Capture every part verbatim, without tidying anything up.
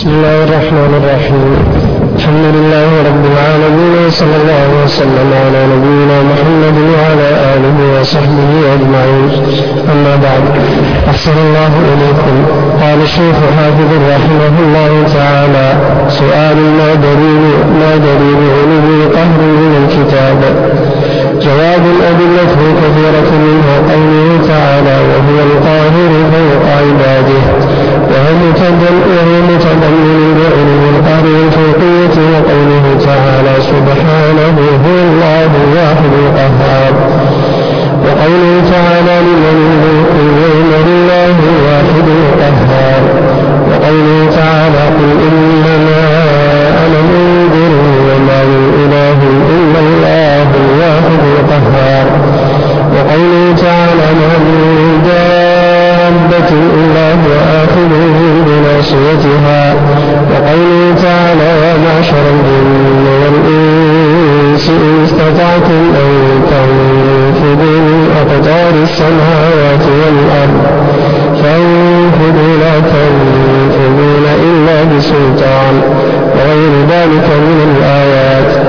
بسم الله الرحمن الرحيم. الحمد لله رب العالمين، وصلى الله وسلم على نبينا محمد وعلى آله وصحبه أجمعين. أما بعد، أحسن الله إليكم. قال الشيخ حافظ رحمه الله تعالى: سؤال ما دليل ما دليل علو القهر من الكتاب؟ جواب: أدلته كثيرة، منها قوله تعالى: وهو القاهر فوق عباده، وهو متضمن بعلو القهر والفوقية، وقوله تعالى: سبحانه هو الله الواحد القهار، وقوله تعالى: لمن الملك اليوم لله الواحد القهار، وقوله تعالى: قل إنما أنا منذر وما من إله إلا الله الواحد القهار، وقوله تعالى: ما من دابة إلا هو آخذ بناصيتها، وقوله تعالى: يا معشر الجن والإنس إن استطعتم أن تنفذوا من أقطار السماوات والأرض فانفذوا لا تنفذون إلا بسلطان، وغير ذلك من الآيات.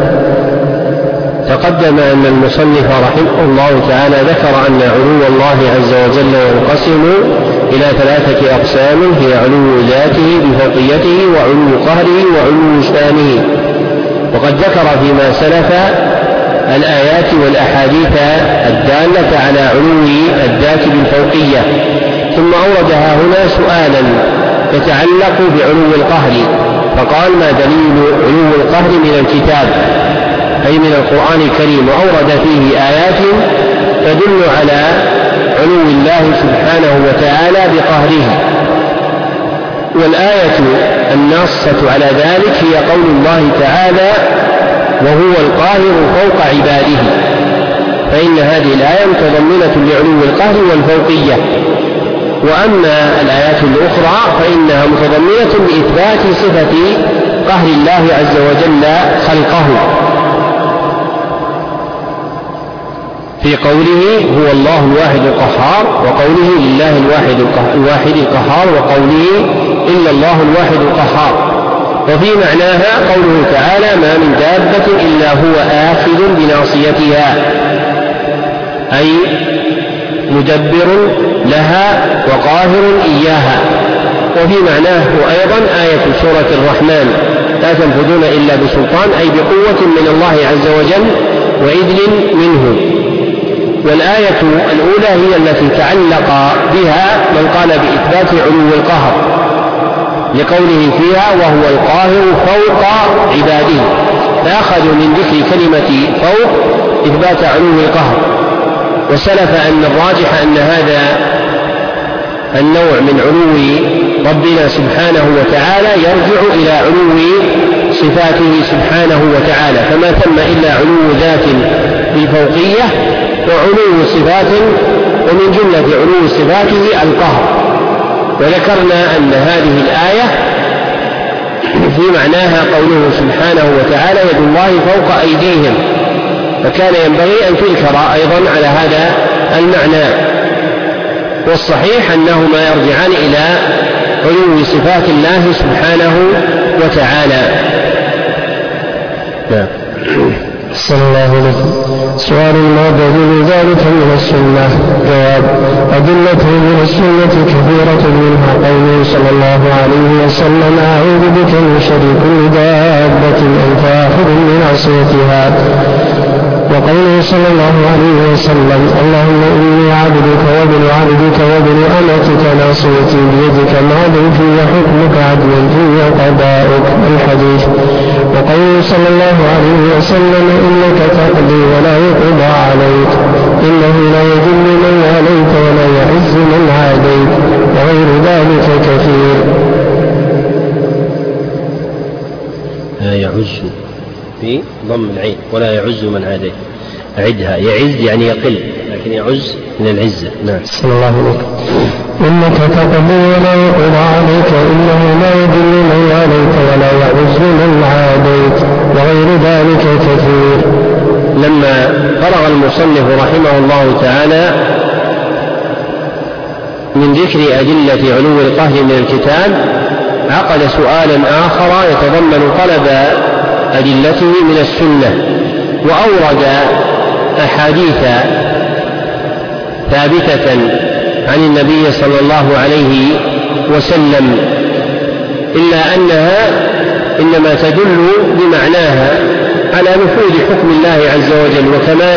تقدم أن المصنف رحمه الله تعالى ذكر أن علو الله عز وجل ينقسم إلى ثلاثة أقسام: هي علو ذاته بفوقيته، وعلو قهره، وعلو شانه. وقد ذكر فيما سلف الآيات والأحاديث الدالة على علو الذات بالفوقية، ثم أوردها هنا سؤالا يتعلق بعلو القهر، فقال: ما دليل علو القهر من الكتاب، أي من القرآن الكريم، وأورد فيه آيات تدل على علو الله سبحانه وتعالى بقهره. والآية الناصة على ذلك هي قول الله تعالى: وهو القاهر فوق عباده، فإن هذه الآية متضمنة لعلو القهر والفوقية. وأما الآيات الأخرى فإنها متضمنة لإثبات صفة قهر الله عز وجل خلقه، في قوله: هو الله الواحد القهار، وقوله: لله الواحد القهار، وقوله: إلا الله الواحد القهار. وفي معناها قوله تعالى: ما من دابة إلا هو آخذ بناصيتها، أي مدبر لها وقاهر إياها. وفي معناه أيضا آية سورة الرحمن: لا تنفذون إلا بسلطان، أي بقوة من الله عز وجل وإذن منه. والآية الأولى هي التي تعلق بها من قال بإثبات علو القهر، لقوله فيها: وهو القاهر فوق عباده، فأخذوا من ذكر كلمة فوق إثبات علو القهر. وسلف أن الراجح أن هذا النوع من علو ربنا سبحانه وتعالى يرجع إلى علو صفاته سبحانه وتعالى، فما ثم إلا علو ذات بالفوقية وعلو صفات، ومن جملة علو صفاته القهر. وذكرنا أن هذه الآية في معناها قوله سبحانه وتعالى: يد الله فوق أيديهم، فكان ينبغي أن تذكر أيضا على هذا المعنى. والصحيح أنهما يرجعان إلى علو صفات الله سبحانه وتعالى. نعم. صلى الله عليه. سؤال: ما دليل ذلك من السنة؟ جواب: أدلته من السنة كثيرة، منها قوله صلى الله عليه وسلم: أعوذ بك من شر كل دابة أنت آخذ بناصيتها، وقوله صلى الله عليه وسلم: اللهم إني عبدك وابن عبدك وابن أمتك ناصيتي بيدك ماض في حكمك عدل في قضاؤك، الحديث. وقوله صلى الله عليه وسلم: إنك تقضي ولا يقضى عليك، إنه لا يذل من واليت ولا يعز من عاديت، وغير ذلك كثير. لا يعز في ضم العين، ولا يعز من عاديت. أعدها: يعز يعني يقل، لكن يعز من العزة. نعم. صلى الله عليه وسلم: إنك تقضي ولا يقضى عليك، إنه لا يذل من واليت ولا يعز من عاديت، وغير ذلك كثير. لما فرغ المصنف رحمه الله تعالى من ذكر أدلة علو القهر من الكتاب عقد سؤالا آخر يتضمن طلب أدلته من السنة، وأورد أحاديث ثابتة عن النبي صلى الله عليه وسلم، إلا أنها إنما تدل بمعناها على نفوذ حكم الله عز وجل وكمال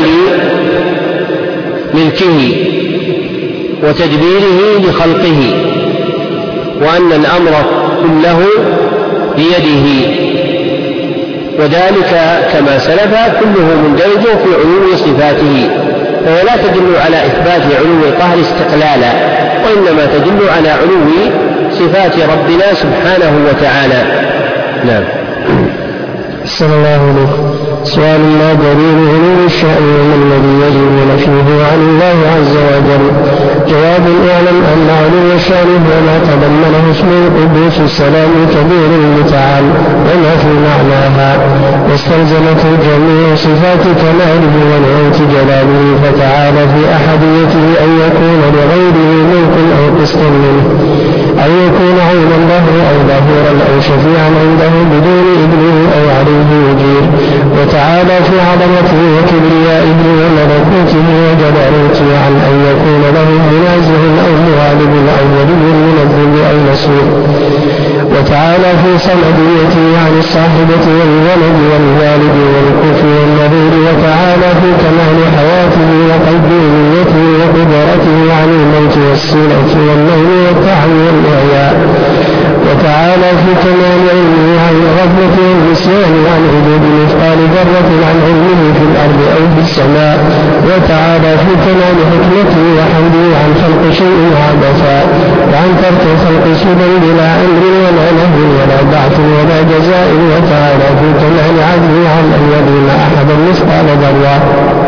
ملكه وتدبيره لخلقه، وأن الأمر كله بيده، وذلك كما سلف كله مندرج في علو صفاته، وهي لا تدل على إثبات علو القهر استقلالا، وإنما تدل على علو صفات ربنا سبحانه وتعالى. نعم. صلى الله عليه سؤال: ما دليل علو الشأن وما الذي يجب نفيه عن الله عز وجل؟ جواب: اعلم أن علو الشأن هو ما تضمنه اسم القدوس السلام الكبير المتعال وما في معناها، واستلزمته جميع صفات كماله ونعوت جلاله، فتعالى في أحديته أن يكون لغيره ملك أو قسط منه، أن يكون عينا له أو ظهورا أو شفيعا عنده بدون إذنه أو عليه يجير، وتعالى في عظمته وكبريائه وملكوته وجبروته عن أن يكون له منازع أو مغالب أو ولي من الذل أو نصير، وتعالى في صمديته عن الصاحبة والولد والوالد والكفر والنظير، وتعالى في كمال حياته وقيوميته وقدرته عن الموت والسنة والنوم والتعب والإعياء، وتعالى في كمال علمه عن الغفلة والنسيان عن حدود مثقال ذرة عن علمه في الأرض أو في السماء، وتعالى في كمال حكمته وحمده عن خلق شيء عبثا، وعن ترك الخلق سدى بلا أمر ولا نهي ولا بعث ولا جزاء، وتعالى في كمال عدله عن أن يظلم أحدا مثقال ذرة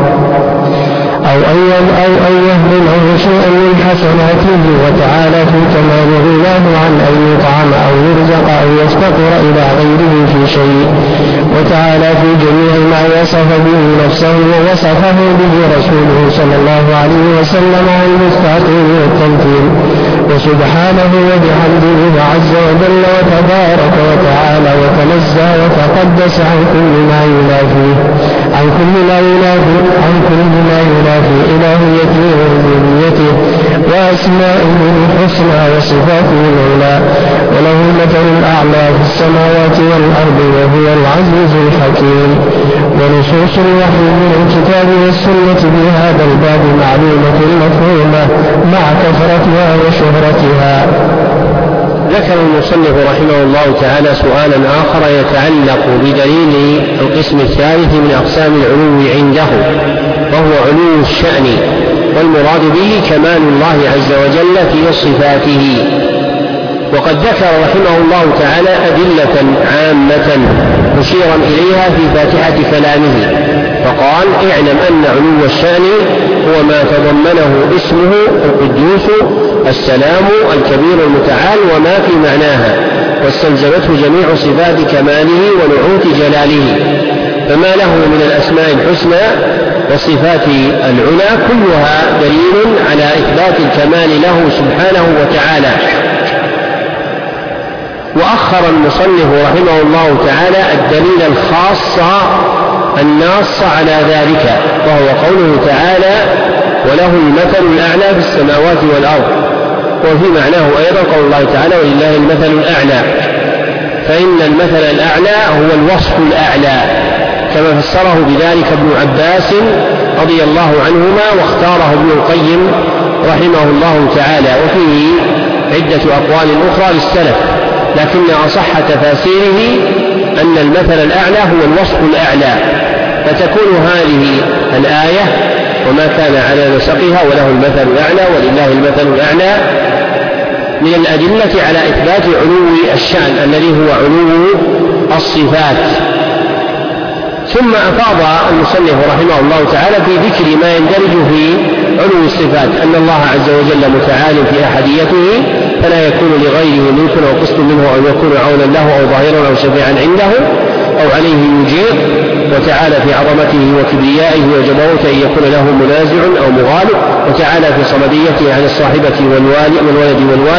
أو أن يهضمه شيئا من حسناته، وتعالى في كمال غناه عن أن يطعم أو يرزق أو يفتقر إلى غيره في شيء، وتعالى في جميع ما وصف به نفسه ووصفه به رسوله صلى الله عليه وسلم عن التعطيل والتمثيل، وسبحانه وبحمده عز وجل وتبارك وتعالى وتنزه وتقدس عن كل ما ينافيه عن كل ما ينافي عن كل ما ينافي إلهيته وربوبيته وأسمائه الحسنى وصفاته العلى، وله المثل الأعلى في السماوات والأرض وهو العزيز الحكيم. ونصوص الوحي من الكتاب والسنة بهذا الباب معلومة مفهومة مع كثرتها وشهرتها. ذكر المصنف رحمه الله تعالى سؤالا آخر يتعلق بدليل القسم الثالث من أقسام العلو عنده، وهو علو الشأن، والمراد به كمال الله عز وجل في صفاته. وقد ذكر رحمه الله تعالى أدلة عامة مشيرا إليها في فاتحة كلامه، فقال: اعلم أن علو الشأن هو ما تضمنه اسمه القدوس السلام الكبير المتعال وما في معناها، واستلزمته جميع صفات كماله ونعوت جلاله، فما له من الأسماء الحسنى والصفات العلى كلها دليل على إثبات الكمال له سبحانه وتعالى. وأخر المصنف رحمه الله تعالى الدليل الخاص الناص على ذلك، وهو قوله تعالى: وله المثل الأعلى في السماوات والأرض، وفي معناه أيضا قول الله تعالى: ولله المثل الأعلى، فإن المثل الأعلى هو الوصف الأعلى، كما فسره بذلك ابن عباس رضي الله عنهما، واختاره ابن القيم رحمه الله تعالى، وفيه عدة أقوال أخرى للسلف، لكن أصح تفاسيره أن المثل الأعلى هو الوصف الأعلى، فتكون هذه الآية وما كان على نسقها وله المثل الأعلى ولله المثل الأعلى من الأدلة على إثبات علو الشأن الذي هو علو الصفات. ثم أفاض المصنف رحمه الله تعالى في ذكر ما يندرج في علو الصفات، أن الله عز وجل متعال في أحديته، فلا يكون لغيره ملك أو قسط منه أو يكون عونا له أو ظاهرا أو شفيعا عنده أو عليه يجير، وتعالى في عظمته وكبريائه وجبروته أن يكون له منازع أو مغالب، وتعالى في صمديته عن الصاحبة والوالد والولد والوالد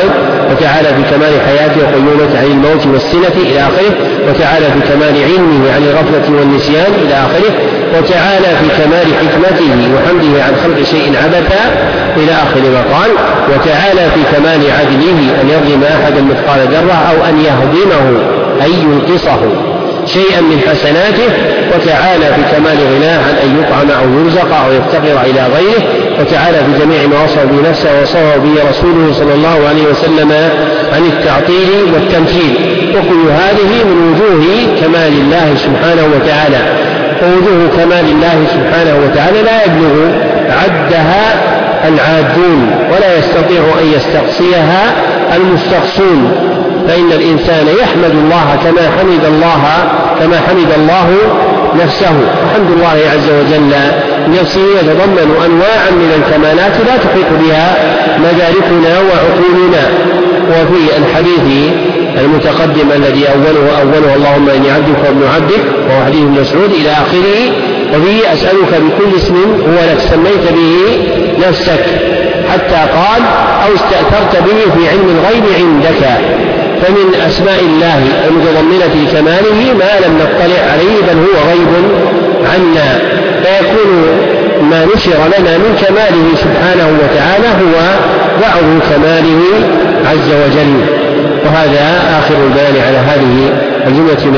وتعالى في كمال حياته وقيومته عن الموت والسنة إلى آخره، وتعالى في كمال علمه عن الغفلة والنسيان إلى آخره، وتعالى في كمال حكمته وحمده عن خلق شيء عبثا إلى آخر ما قال، وتعالى في كمال عدله أن يظلم أحدا مثقال ذرة أو أن يهضمه أي ينقصه شيئا من حسناته، وتعالى في كمال غناه عن أن يطعم أو يرزق أو يفتقر إلى غيره، وتعالى في جميع ما وصف به نفسه ووصفه به رسوله صلى الله عليه وسلم عن التعطيل والتمثيل. وكل هذه من وجوه كمال الله سبحانه وتعالى، ووجوه كمال الله سبحانه وتعالى لا يبلغ عدها العادون ولا يستطيع أن يستقصيها المستقصون، فإن الإنسان يحمد الله كما حمد الله كما حمد الله نفسه، وحمد الله عز وجل نفسه يتضمن أنواعا من الكمالات لا تحيط بها مداركنا وعقولنا. وفي الحديث المتقدم الذي أوله أوله اللهم إني عبدك وابن عبدك وهو حديث مسعود إلى آخره، وفيه أسألك بكل اسم هو لك سميت به نفسك، حتى قال أو استأثرت به في علم الغيب عندك. فمن أسماء الله المتضمنة لكماله ما لم نطلع عليه بل هو غيب عنا، فيكون ما نشر لنا من كماله سبحانه وتعالى هو بعض كماله عز وجل. وهذا آخر البيان على هذه الجملة من